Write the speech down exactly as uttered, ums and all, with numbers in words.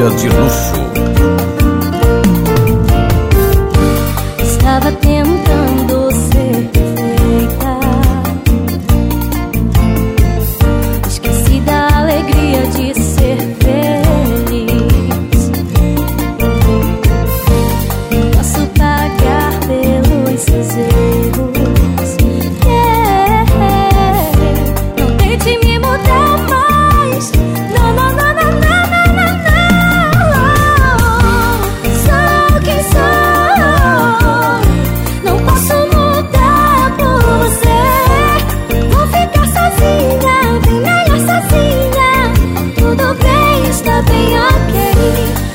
vida de luxo. Estava tentando ser perfeita, esqueci da alegria de ser feliz. Posso pagar pelos seus erros, yeah. Não tente me mudar mais. Não, não, não, não, não, não, não, não. Sou quem sou, não posso mudar por você. Vou ficar sozinha, bem melhor sozinha. Tudo bem, está bem, ok.